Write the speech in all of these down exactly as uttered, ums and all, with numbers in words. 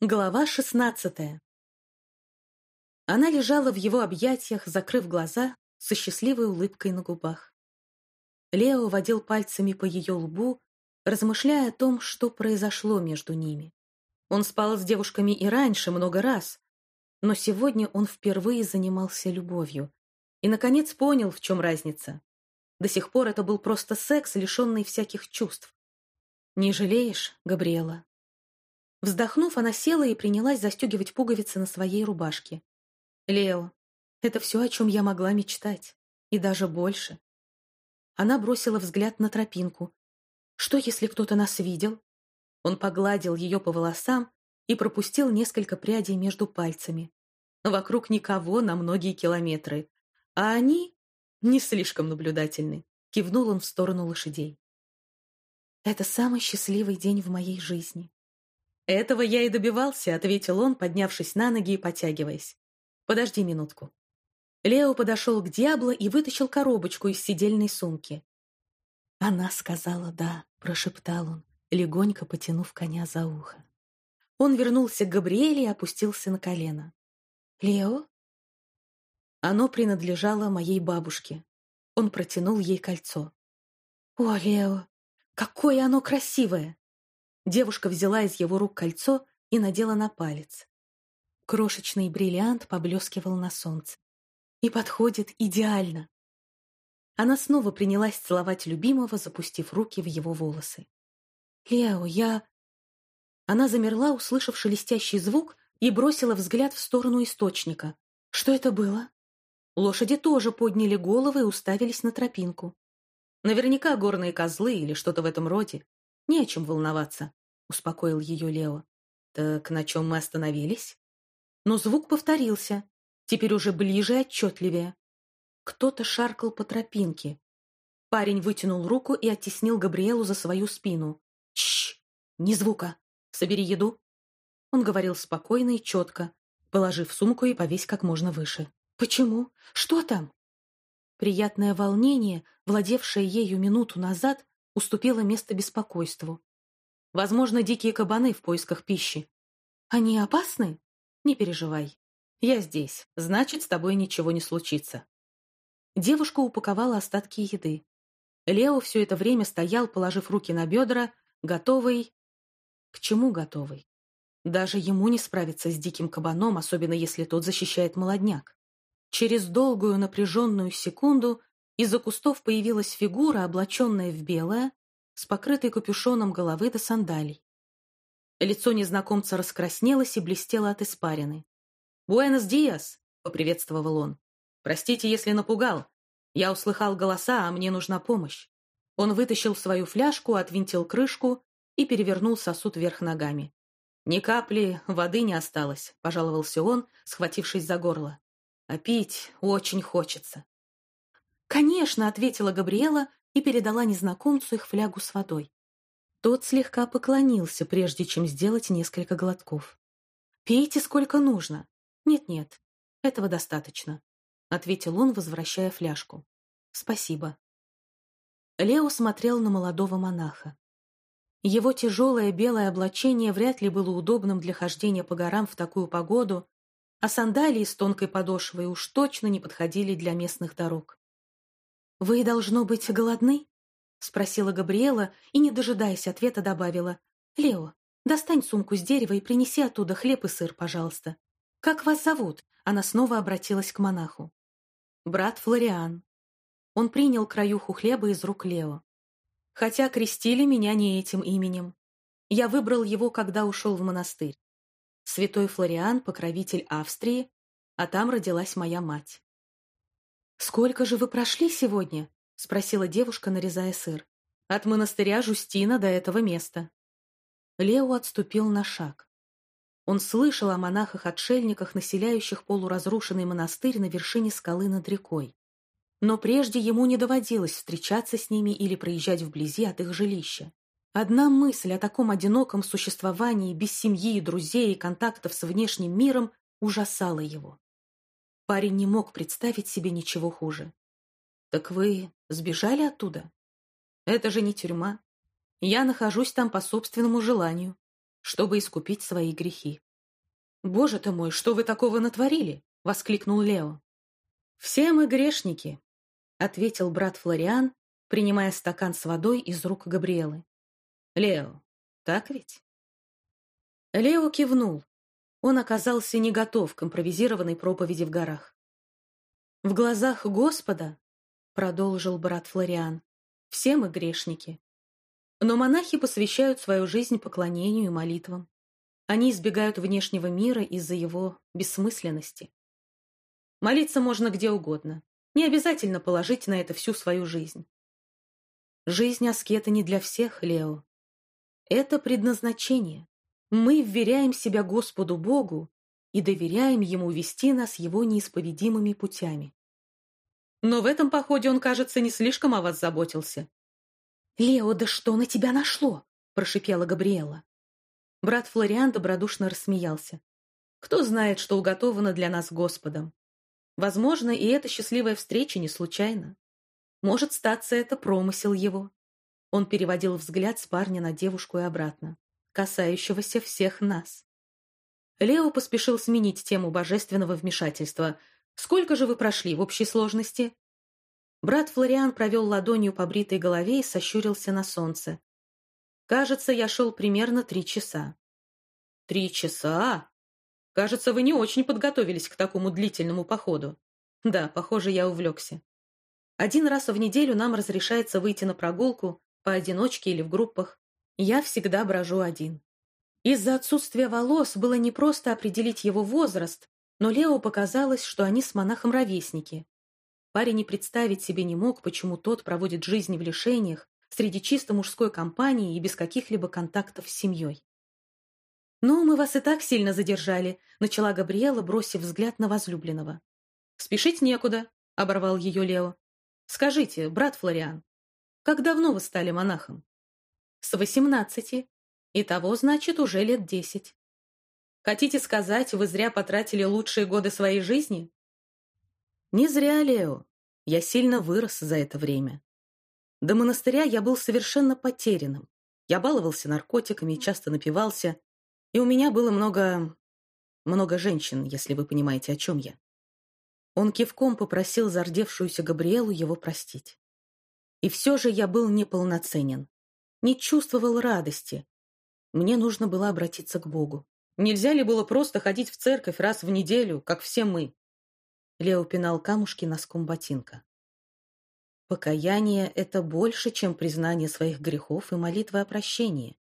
Глава шестнадцатая. Она лежала в его объятиях, закрыв глаза, со счастливой улыбкой на губах. Лео водил пальцами по ее лбу, размышляя о том, что произошло между ними. Он спал с девушками и раньше много раз, но сегодня он впервые занимался любовью и, наконец, понял, в чем разница. До сих пор это был просто секс, лишенный всяких чувств. «Не жалеешь, Габриэла?» Вздохнув, она села и принялась застегивать пуговицы на своей рубашке. «Лео, это все, о чем я могла мечтать. И даже больше». Она бросила взгляд на тропинку. «Что, если кто-то нас видел?» Он погладил ее по волосам и пропустил несколько прядей между пальцами. Вокруг никого на многие километры. А они не слишком наблюдательны. Кивнул он в сторону лошадей. «Это самый счастливый день в моей жизни». «Этого я и добивался», — ответил он, поднявшись на ноги и потягиваясь. «Подожди минутку». Лео подошел к Диабло и вытащил коробочку из сидельной сумки. «Она сказала «да», — прошептал он, легонько потянув коня за ухо. Он вернулся к Габриэле и опустился на колено. «Лео?» Оно принадлежало моей бабушке. Он протянул ей кольцо. «О, Лео, какое оно красивое!» Девушка взяла из его рук кольцо и надела на палец. Крошечный бриллиант поблескивал на солнце. И подходит идеально. Она снова принялась целовать любимого, запустив руки в его волосы. «Лео, я...» Она замерла, услышав шелестящий звук, и бросила взгляд в сторону источника. Что это было? Лошади тоже подняли головы и уставились на тропинку. Наверняка горные козлы или что-то в этом роде. Не о чем волноваться, — успокоил ее Лео. Так на чем мы остановились? Но звук повторился, теперь уже ближе и отчетливее. Кто-то шаркал по тропинке. Парень вытянул руку и оттеснил Габриэлу за свою спину. «Тш! Ни звука! Собери еду!» Он говорил спокойно и четко, положив сумку и повесь как можно выше. «Почему? Что там?» Приятное волнение, владевшее ею минуту назад, уступило место беспокойству. Возможно, дикие кабаны в поисках пищи. Они опасны? Не переживай. Я здесь, значит, с тобой ничего не случится. Девушка упаковала остатки еды. Лео все это время стоял, положив руки на бедра, готовый... К чему готовый? Даже ему не справиться с диким кабаном, особенно если тот защищает молодняк. Через долгую напряженную секунду из-за кустов появилась фигура, облаченная в белое, с покрытой капюшоном головы до сандалий. Лицо незнакомца раскраснелось и блестело от испарины. «Буэнос диас!» — поприветствовал он. «Простите, если напугал. Я услыхал голоса, а мне нужна помощь». Он вытащил свою фляжку, отвинтил крышку и перевернул сосуд вверх ногами. «Ни капли воды не осталось», — пожаловался он, схватившись за горло. «А пить очень хочется». «Конечно», — ответила Габриэла и передала незнакомцу их флягу с водой. Тот слегка поклонился, прежде чем сделать несколько глотков. «Пейте сколько нужно». «Нет-нет, этого достаточно», — ответил он, возвращая фляжку. «Спасибо». Лео смотрел на молодого монаха. Его тяжелое белое облачение вряд ли было удобным для хождения по горам в такую погоду, а сандалии с тонкой подошвой уж точно не подходили для местных дорог. «Вы, должно быть, голодны?» — спросила Габриэла и, не дожидаясь ответа, добавила. «Лео, достань сумку с дерева и принеси оттуда хлеб и сыр, пожалуйста. Как вас зовут?» — она снова обратилась к монаху. «Брат Флориан». Он принял краюху хлеба из рук Лео. «Хотя крестили меня не этим именем. Я выбрал его, когда ушел в монастырь. Святой Флориан — покровитель Австрии, а там родилась моя мать». «Сколько же вы прошли сегодня?» — спросила девушка, нарезая сыр. «От монастыря Жустина до этого места». Лео отступил на шаг. Он слышал о монахах-отшельниках, населяющих полуразрушенный монастырь на вершине скалы над рекой. Но прежде ему не доводилось встречаться с ними или проезжать вблизи от их жилища. Одна мысль о таком одиноком существовании без семьи, друзей и контактов с внешним миром ужасала его. Парень не мог представить себе ничего хуже. «Так вы сбежали оттуда? Это же не тюрьма. Я нахожусь там по собственному желанию, чтобы искупить свои грехи». «Боже ты мой, что вы такого натворили?» — воскликнул Лео. «Все мы грешники», — ответил брат Флориан, принимая стакан с водой из рук Габриэлы. «Лео, так ведь?» Лео кивнул. Он оказался не готов к импровизированной проповеди в горах. «В глазах Господа, — продолжил брат Флориан, — все мы грешники. Но монахи посвящают свою жизнь поклонению и молитвам. Они избегают внешнего мира из-за его бессмысленности. Молиться можно где угодно. Не обязательно положить на это всю свою жизнь. Жизнь аскета не для всех, Лео. Это предназначение. Мы вверяем себя Господу Богу и доверяем Ему вести нас Его неисповедимыми путями. Но в этом походе он, кажется, не слишком о вас заботился». «Лео, да что на тебя нашло?» – прошипела Габриэла. Брат Флориан добродушно рассмеялся. «Кто знает, что уготовано для нас Господом? Возможно, и эта счастливая встреча не случайна. Может, статься это промысел его». Он переводил взгляд с парня на девушку и обратно, касающегося всех нас. Лео поспешил сменить тему божественного вмешательства. «Сколько же вы прошли в общей сложности?» Брат Флориан провел ладонью по бритой голове и сощурился на солнце. «Кажется, я шел примерно три часа». «Три часа? Кажется, вы не очень подготовились к такому длительному походу». «Да, похоже, я увлекся. Один раз в неделю нам разрешается выйти на прогулку, поодиночке или в группах. Я всегда брожу один». Из-за отсутствия волос было непросто определить его возраст, но Лео показалось, что они с монахом ровесники. Парень и представить себе не мог, почему тот проводит жизнь в лишениях, среди чисто мужской компании и без каких-либо контактов с семьей. «Ну, мы вас и так сильно задержали», — начала Габриэла, бросив взгляд на возлюбленного. «Спешить некуда», — оборвал ее Лео. «Скажите, брат Флориан, как давно вы стали монахом?» «С восемнадцати. Итого, значит, уже лет десять. Хотите сказать, вы зря потратили лучшие годы своей жизни?» «Не зря, Лео. Я сильно вырос за это время. До монастыря я был совершенно потерянным. Я баловался наркотиками, часто напивался, и у меня было много... много женщин, если вы понимаете, о чем я». Он кивком попросил зардевшуюся Габриэлу его простить. «И все же я был неполноценен, не чувствовал радости. Мне нужно было обратиться к Богу. Нельзя ли было просто ходить в церковь раз в неделю, как все мы?» Лео пинал камушки носком ботинка. «Покаяние — это больше, чем признание своих грехов и молитва о прощении.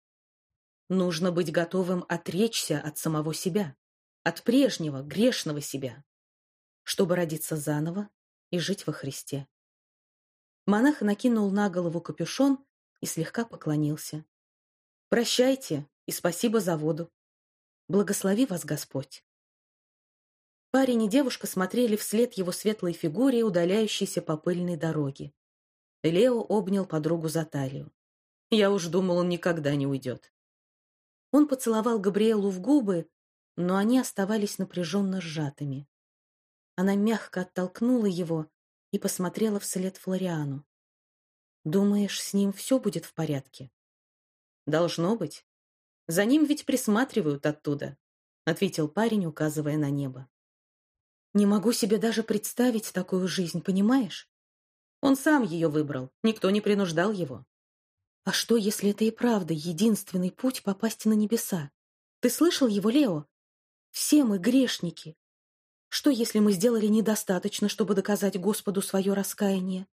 Нужно быть готовым отречься от самого себя, от прежнего, грешного себя, чтобы родиться заново и жить во Христе». Монах накинул на голову капюшон и слегка поклонился. «Прощайте и спасибо за воду. Благослови вас Господь». Парень и девушка смотрели вслед его светлой фигуре, удаляющейся по пыльной дороге. Лео обнял подругу за талию. «Я уж думал, он никогда не уйдет». Он поцеловал Габриэлу в губы, но они оставались напряженно сжатыми. Она мягко оттолкнула его и посмотрела вслед Флориану. «Думаешь, с ним все будет в порядке?» «Должно быть. За ним ведь присматривают оттуда», — ответил парень, указывая на небо. «Не могу себе даже представить такую жизнь, понимаешь? Он сам ее выбрал, никто не принуждал его». «А что, если это и правда единственный путь попасть на небеса? Ты слышал его, Лео? Все мы грешники. Что, если мы сделали недостаточно, чтобы доказать Господу свое раскаяние?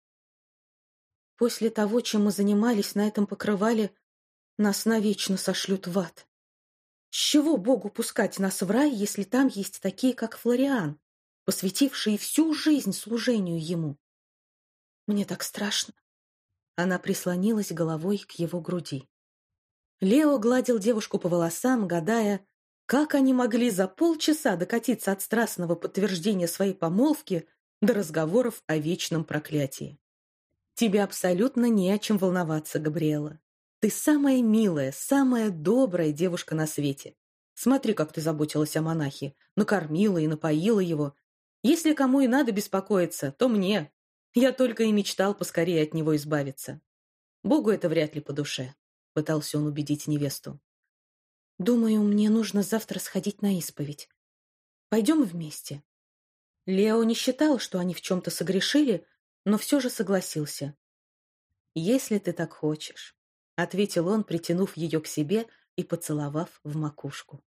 После того, чем мы занимались на этом покрывале, нас навечно сошлют в ад. С чего Богу пускать нас в рай, если там есть такие, как Флориан, посвятившие всю жизнь служению ему? Мне так страшно». Она прислонилась головой к его груди. Лео гладил девушку по волосам, гадая, как они могли за полчаса докатиться от страстного подтверждения своей помолвки до разговоров о вечном проклятии. «Тебе абсолютно не о чем волноваться, Габриэла. Ты самая милая, самая добрая девушка на свете. Смотри, как ты заботилась о монахе, накормила и напоила его. Если кому и надо беспокоиться, то мне. Я только и мечтал поскорее от него избавиться. Богу это вряд ли по душе», — пытался он убедить невесту. Думаю, мне нужно завтра сходить на исповедь. Пойдем вместе. Лео не считал, что они в чем-то согрешили, но все же согласился. «Если ты так хочешь», — ответил он, притянув ее к себе и поцеловав в макушку.